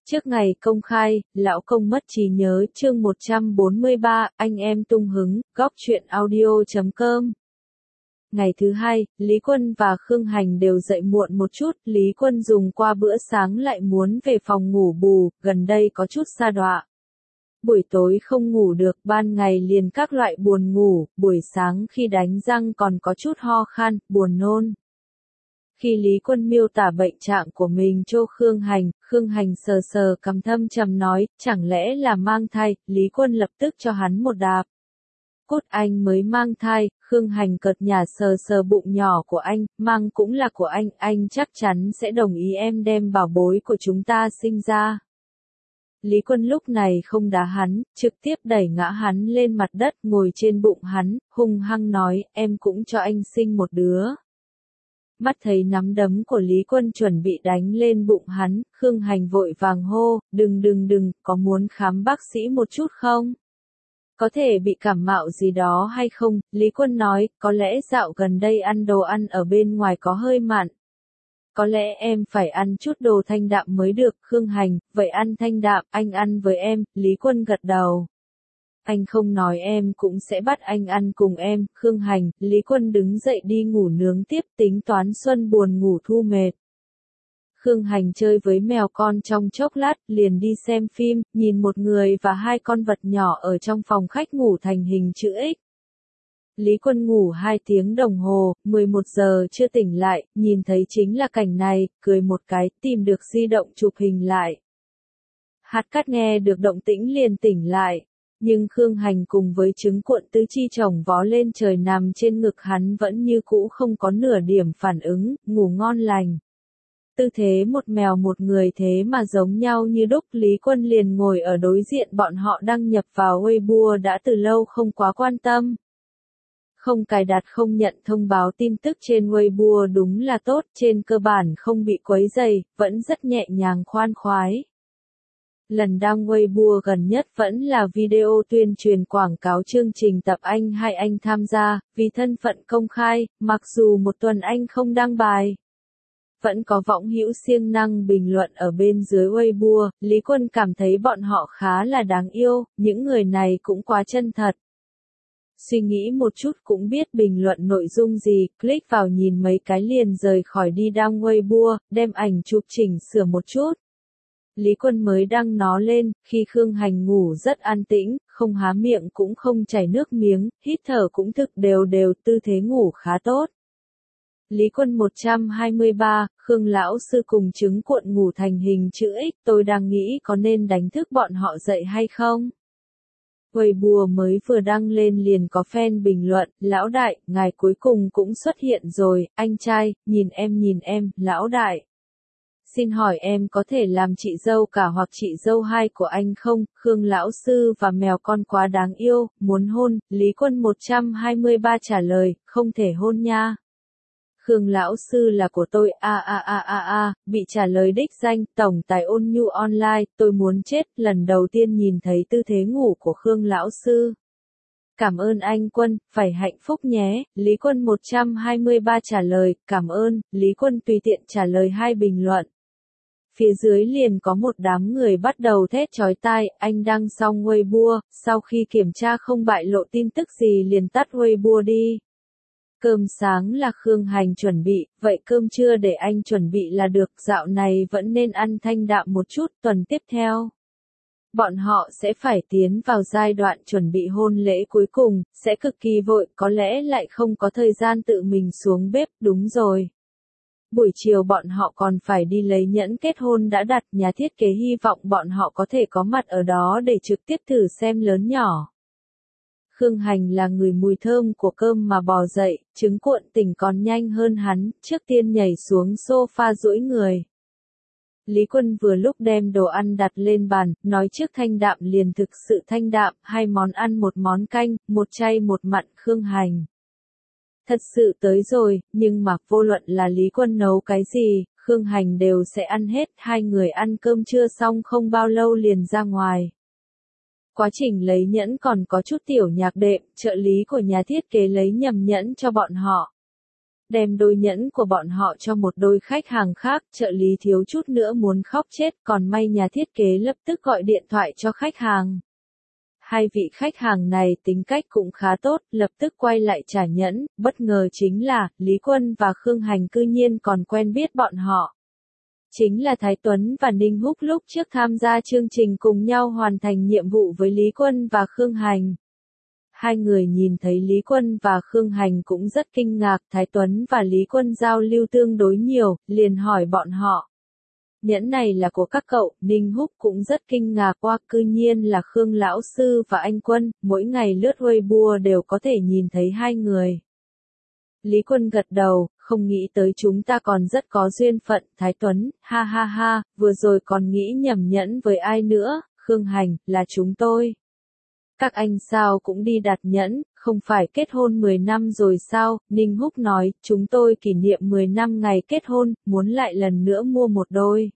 Trước ngày công khai, lão công mất trí nhớ chương 143, anh em tung hứng, góc truyện audio.com. Ngày thứ hai, Lý Quân và Khương Hành đều dậy muộn một chút, Lý Quân dùng qua bữa sáng lại muốn về phòng ngủ bù, gần đây có chút sa đọa. Buổi tối không ngủ được, ban ngày liền các loại buồn ngủ, buổi sáng khi đánh răng còn có chút ho khan, buồn nôn. Khi Lý Quân miêu tả bệnh trạng của mình cho Khương Hành sờ sờ cằm thâm trầm nói, chẳng lẽ là mang thai, Lý Quân lập tức cho hắn một đạp. Cốt anh mới mang thai, Khương Hành cợt nhả sờ sờ bụng nhỏ của anh, mang cũng là của anh chắc chắn sẽ đồng ý em đem bảo bối của chúng ta sinh ra. Lý Quân lúc này không đá hắn, trực tiếp đẩy ngã hắn lên mặt đất ngồi trên bụng hắn, hung hăng nói, em cũng cho anh sinh một đứa. Mắt thấy nắm đấm của Lý Quân chuẩn bị đánh lên bụng hắn, Khương Hành vội vàng hô, đừng, có muốn khám bác sĩ một chút không? Có thể bị cảm mạo gì đó hay không? Lý Quân nói, có lẽ dạo gần đây ăn đồ ăn ở bên ngoài có hơi mặn. Có lẽ em phải ăn chút đồ thanh đạm mới được, Khương Hành, vậy ăn thanh đạm, anh ăn với em, Lý Quân gật đầu. Anh không nói em cũng sẽ bắt anh ăn cùng em, Khương Hành, Lý Quân đứng dậy đi ngủ nướng tiếp tính toán xuân buồn ngủ thu mệt. Khương Hành chơi với mèo con trong chốc lát, liền đi xem phim, nhìn một người và hai con vật nhỏ ở trong phòng khách ngủ thành hình chữ X. Lý Quân ngủ 2 tiếng đồng hồ, 11 giờ chưa tỉnh lại, nhìn thấy chính là cảnh này, cười một cái, tìm được di động chụp hình lại. Hạt Cát nghe được động tĩnh liền tỉnh lại. Nhưng Khương Hành cùng với trứng cuộn tứ chi chồng vó lên trời nằm trên ngực hắn vẫn như cũ không có nửa điểm phản ứng, ngủ ngon lành. Tư thế một mèo một người thế mà giống nhau như đúc, Lý Quân liền ngồi ở đối diện bọn họ đăng nhập vào Weibo đã từ lâu không quá quan tâm. Không cài đặt không nhận thông báo tin tức trên Weibo đúng là tốt, trên cơ bản không bị quấy rầy, vẫn rất nhẹ nhàng khoan khoái. Lần đăng Weibo gần nhất vẫn là video tuyên truyền quảng cáo chương trình tập anh hai anh tham gia, vì thân phận công khai, mặc dù một tuần anh không đăng bài. Vẫn có võng hữu siêng năng bình luận ở bên dưới Weibo, Lý Quân cảm thấy bọn họ khá là đáng yêu, những người này cũng quá chân thật. Suy nghĩ một chút cũng biết bình luận nội dung gì, click vào nhìn mấy cái liền rời khỏi đi đăng Weibo, đem ảnh chụp chỉnh sửa một chút. Lý Quân mới đăng nó lên, khi Khương Hành ngủ rất an tĩnh, không há miệng cũng không chảy nước miếng, hít thở cũng thực đều, tư thế ngủ khá tốt. Lý Quân 123, Khương lão sư cùng trứng cuộn ngủ thành hình chữ X, tôi đang nghĩ có nên đánh thức bọn họ dậy hay không? Weibo mới vừa đăng lên liền có fan bình luận, lão đại, ngài cuối cùng cũng xuất hiện rồi, anh trai, nhìn em, lão đại. Xin hỏi em có thể làm chị dâu cả hoặc chị dâu hai của anh không? Khương lão sư và mèo con quá đáng yêu, muốn hôn, Lý Quân 123 trả lời, không thể hôn nha. Khương lão sư là của tôi, bị trả lời đích danh, tổng tài Ôn Nhu online, tôi muốn chết, lần đầu tiên nhìn thấy tư thế ngủ của Khương lão sư. Cảm ơn anh Quân, phải hạnh phúc nhé, Lý Quân 123 trả lời, cảm ơn, Lý Quân tùy tiện trả lời 2 bình luận. Phía dưới liền có một đám người bắt đầu thét chói tai, anh đăng xong Weibo, sau khi kiểm tra không bại lộ tin tức gì liền tắt Weibo đi. Cơm sáng là Khương Hành chuẩn bị, vậy cơm trưa để anh chuẩn bị là được, dạo này vẫn nên ăn thanh đạm một chút, tuần tiếp theo. Bọn họ sẽ phải tiến vào giai đoạn chuẩn bị hôn lễ cuối cùng, sẽ cực kỳ vội, có lẽ lại không có thời gian tự mình xuống bếp, đúng rồi. Buổi chiều bọn họ còn phải đi lấy nhẫn kết hôn đã đặt, nhà thiết kế hy vọng bọn họ có thể có mặt ở đó để trực tiếp thử xem lớn nhỏ. Khương Hành là người mùi thơm của cơm mà bò dậy, trứng cuộn tỉnh còn nhanh hơn hắn, trước tiên nhảy xuống sofa duỗi người. Lý Quân vừa lúc đem đồ ăn đặt lên bàn, nói trước thanh đạm liền thực sự thanh đạm, 2 món ăn 1 món canh, 1 chay 1 mặn, Khương Hành. Thật sự tới rồi, nhưng mà vô luận là Lý Quân nấu cái gì, Khương Hành đều sẽ ăn hết, 2 người ăn cơm trưa xong không bao lâu liền ra ngoài. Quá trình lấy nhẫn còn có chút tiểu nhạc đệm, trợ lý của nhà thiết kế lấy nhầm nhẫn cho bọn họ. đem đôi nhẫn của bọn họ cho một đôi khách hàng khác, trợ lý thiếu chút nữa muốn khóc chết, còn may nhà thiết kế lập tức gọi điện thoại cho khách hàng. Hai vị khách hàng này tính cách cũng khá tốt, lập tức quay lại trả nhẫn, bất ngờ chính là, Lý Quân và Khương Hành cư nhiên còn quen biết bọn họ. Chính là Thái Tuấn và Ninh Húc lúc trước tham gia chương trình cùng nhau hoàn thành nhiệm vụ với Lý Quân và Khương Hành. Hai người nhìn thấy Lý Quân và Khương Hành cũng rất kinh ngạc, Thái Tuấn và Lý Quân giao lưu tương đối nhiều, liền hỏi bọn họ. Nhẫn này là của các cậu, Ninh Húc cũng rất kinh ngạc qua, cư nhiên là Khương Lão Sư và anh Quân, mỗi ngày lướt Weibo đều có thể nhìn thấy hai người. Lý Quân gật đầu, không nghĩ tới chúng ta còn rất có duyên phận, Thái Tuấn, ha ha ha, vừa rồi còn nghĩ nhầm nhẫn với ai nữa, Khương Hành, là chúng tôi. Các anh sao cũng đi đặt nhẫn, không phải kết hôn 10 năm rồi sao, Ninh Húc nói, chúng tôi kỷ niệm 10 năm ngày kết hôn, muốn lại lần nữa mua một đôi.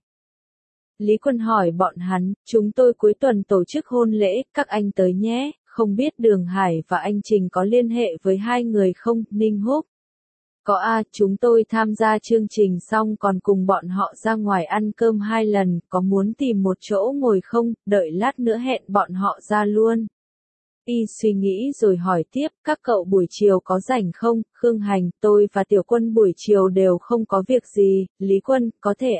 Lý Quân hỏi bọn hắn, chúng tôi cuối tuần tổ chức hôn lễ, các anh tới nhé, không biết Đường Hải và anh Trình có liên hệ với hai người không, Ninh Húc. Có chúng tôi tham gia chương trình xong còn cùng bọn họ ra ngoài ăn cơm 2 lần, có muốn tìm một chỗ ngồi không, đợi lát nữa hẹn bọn họ ra luôn. Y suy nghĩ rồi hỏi tiếp, các cậu buổi chiều có rảnh không, Khương Hành, tôi và Tiểu Quân buổi chiều đều không có việc gì, Lý Quân, có thể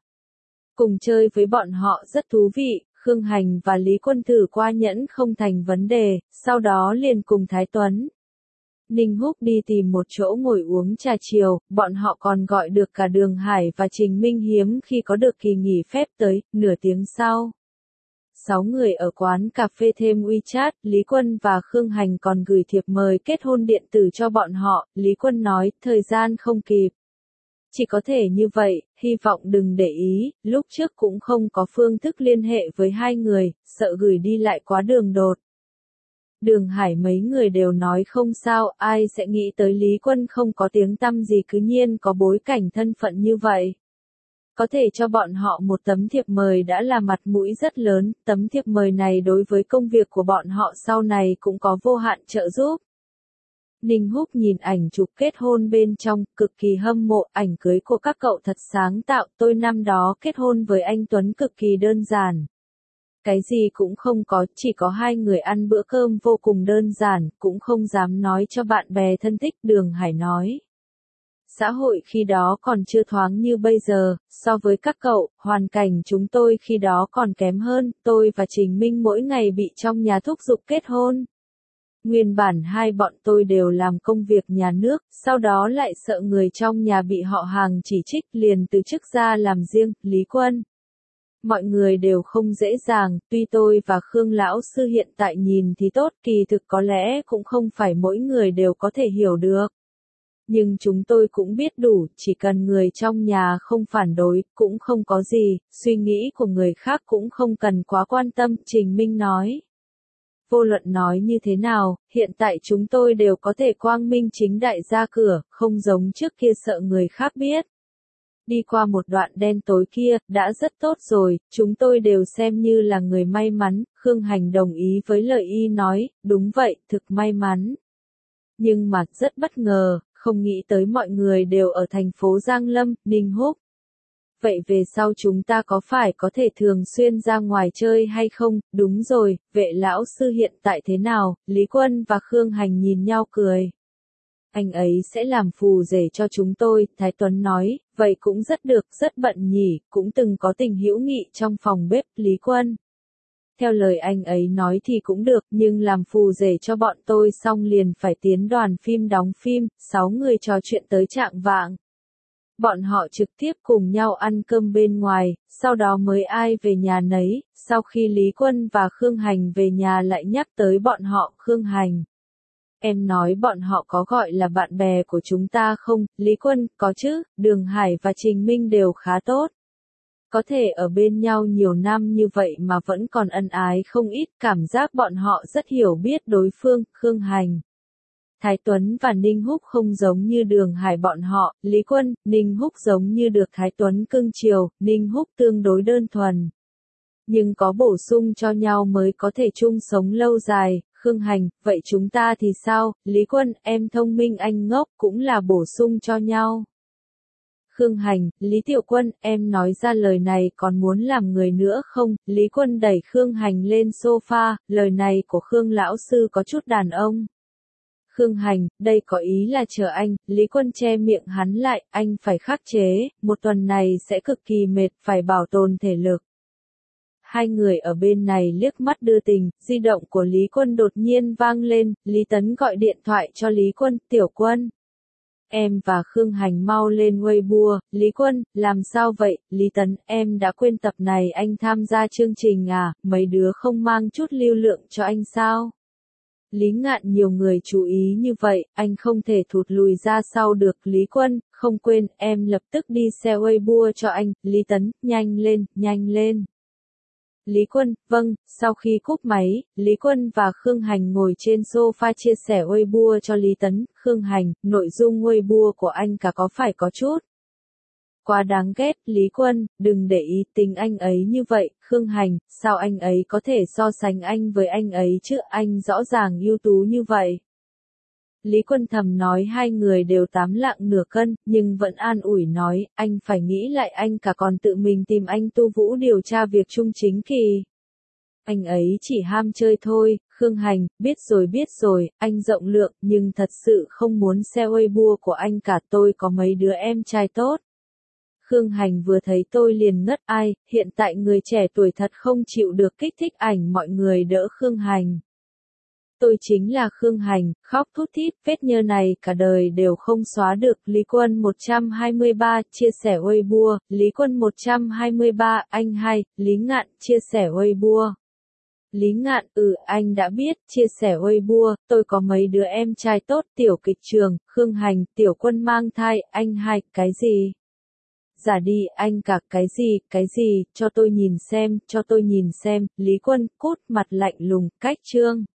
cùng chơi với bọn họ rất thú vị, Khương Hành và Lý Quân thử qua nhẫn không thành vấn đề, sau đó liền cùng Thái Tuấn. Ninh Húc đi tìm một chỗ ngồi uống trà chiều, bọn họ còn gọi được cả Đường Hải và Trình Minh hiếm khi có được kỳ nghỉ phép tới, nửa tiếng sau. 6 người ở quán cà phê thêm WeChat, Lý Quân và Khương Hành còn gửi thiệp mời kết hôn điện tử cho bọn họ, Lý Quân nói, thời gian không kịp. Chỉ có thể như vậy, hy vọng đừng để ý, lúc trước cũng không có phương thức liên hệ với hai người, sợ gửi đi lại quá đường đột. Đường Hải mấy người đều nói không sao, ai sẽ nghĩ tới Lý Quân không có tiếng tăm gì cứ nhiên có bối cảnh thân phận như vậy. Có thể cho bọn họ một tấm thiệp mời đã là mặt mũi rất lớn, tấm thiệp mời này đối với công việc của bọn họ sau này cũng có vô hạn trợ giúp. Ninh Húc nhìn ảnh chụp kết hôn bên trong, cực kỳ hâm mộ, ảnh cưới của các cậu thật sáng tạo, tôi năm đó kết hôn với anh Tuấn cực kỳ đơn giản. Cái gì cũng không có, chỉ có hai người ăn bữa cơm vô cùng đơn giản, cũng không dám nói cho bạn bè thân thích, Đường Hải nói. Xã hội khi đó còn chưa thoáng như bây giờ, so với các cậu, hoàn cảnh chúng tôi khi đó còn kém hơn, tôi và Trình Minh mỗi ngày bị trong nhà thúc giục kết hôn. Nguyên bản hai bọn tôi đều làm công việc nhà nước, sau đó lại sợ người trong nhà bị họ hàng chỉ trích liền từ chức ra làm riêng, Lý Quân. Mọi người đều không dễ dàng, tuy tôi và Khương Lão Sư hiện tại nhìn thì tốt, kỳ thực có lẽ cũng không phải mỗi người đều có thể hiểu được. Nhưng chúng tôi cũng biết đủ, chỉ cần người trong nhà không phản đối, cũng không có gì, suy nghĩ của người khác cũng không cần quá quan tâm, Trình Minh nói. Vô luận nói như thế nào, hiện tại chúng tôi đều có thể quang minh chính đại ra cửa, không giống trước kia sợ người khác biết. Đi qua một đoạn đen tối kia, đã rất tốt rồi, chúng tôi đều xem như là người may mắn, Khương Hành đồng ý với lời y nói, đúng vậy, thực may mắn. Nhưng mà rất bất ngờ, không nghĩ tới mọi người đều ở thành phố Giang Lâm, Ninh Húc. Vậy về sau chúng ta có phải có thể thường xuyên ra ngoài chơi hay không? Đúng rồi, Vệ lão sư hiện tại thế nào? Lý Quân và Khương Hành nhìn nhau cười. Anh ấy sẽ làm phù rể cho chúng tôi, Thái Tuấn nói, vậy cũng rất được, rất bận nhỉ, cũng từng có tình hữu nghị trong phòng bếp, Lý Quân. Theo lời anh ấy nói thì cũng được, nhưng làm phù rể cho bọn tôi xong liền phải tiến đoàn phim đóng phim, 6 người trò chuyện tới trạng vạng. Bọn họ trực tiếp cùng nhau ăn cơm bên ngoài, sau đó mới ai về nhà nấy, sau khi Lý Quân và Khương Hành về nhà lại nhắc tới bọn họ, Khương Hành. Em nói bọn họ có gọi là bạn bè của chúng ta không, Lý Quân, có chứ, Đường Hải và Trình Minh đều khá tốt. Có thể ở bên nhau nhiều năm như vậy mà vẫn còn ân ái không ít, cảm giác bọn họ rất hiểu biết đối phương, Khương Hành. Thái Tuấn và Ninh Húc không giống như Đường Hải bọn họ, Lý Quân, Ninh Húc giống như được Thái Tuấn cưng chiều, Ninh Húc tương đối đơn thuần. Nhưng có bổ sung cho nhau mới có thể chung sống lâu dài, Khương Hành, vậy chúng ta thì sao, Lý Quân, em thông minh anh ngốc, cũng là bổ sung cho nhau. Khương Hành, Lý Tiểu Quân, em nói ra lời này còn muốn làm người nữa không? Lý Quân đẩy Khương Hành lên sofa, lời này của Khương lão sư có chút đàn ông. Khương Hành, đây có ý là chờ anh, Lý Quân che miệng hắn lại, anh phải khắc chế, một tuần này sẽ cực kỳ mệt, phải bảo tồn thể lực. Hai người ở bên này liếc mắt đưa tình, di động của Lý Quân đột nhiên vang lên, Lý Tấn gọi điện thoại cho Lý Quân, Tiểu Quân. Em và Khương Hành mau lên Weibo, Lý Quân, làm sao vậy, Lý Tấn, em đã quên tập này anh tham gia chương trình à, mấy đứa không mang chút lưu lượng cho anh sao? Lý Ngạn nhiều người chú ý như vậy, anh không thể thụt lùi ra sau được, Lý Quân, không quên, em lập tức đi share Weibo cho anh, Lý Tấn, nhanh lên, nhanh lên. Lý Quân, vâng, sau khi cúp máy, Lý Quân và Khương Hành ngồi trên sofa chia sẻ Weibo cho Lý Tấn, Khương Hành, nội dung Weibo của anh cả có phải có chút quá đáng ghét, Lý Quân, đừng để ý tình anh ấy như vậy, Khương Hành, sao anh ấy có thể so sánh anh với anh ấy chứ, anh rõ ràng ưu tú như vậy. Lý Quân thầm nói hai người đều 8 lạng nửa cân, nhưng vẫn an ủi nói, anh phải nghĩ lại anh cả còn tự mình tìm anh Tu Vũ điều tra việc Trung Chính Kỳ. Anh ấy chỉ ham chơi thôi, Khương Hành, biết rồi, anh rộng lượng, nhưng thật sự không muốn share Weibo của anh cả, tôi có mấy đứa em trai tốt. Khương Hành vừa thấy tôi liền ngất, ai, hiện tại người trẻ tuổi thật không chịu được kích thích ảnh mọi người đỡ Khương Hành. Tôi chính là Khương Hành, khóc thút thít, vết nhơ này cả đời đều không xóa được. Lý Quân 123, chia sẻ Weibo, Lý Quân 123, anh hai, Lý Ngạn, chia sẻ Weibo. Lý Ngạn, anh đã biết, chia sẻ Weibo, tôi có mấy đứa em trai tốt, Tiểu Kịch Trường, Khương Hành, Tiểu Quân mang thai, anh hai, cái gì? Giả đi, anh cả, cái gì, cho tôi nhìn xem, Lý Quân, cút, mặt lạnh lùng, cách chương.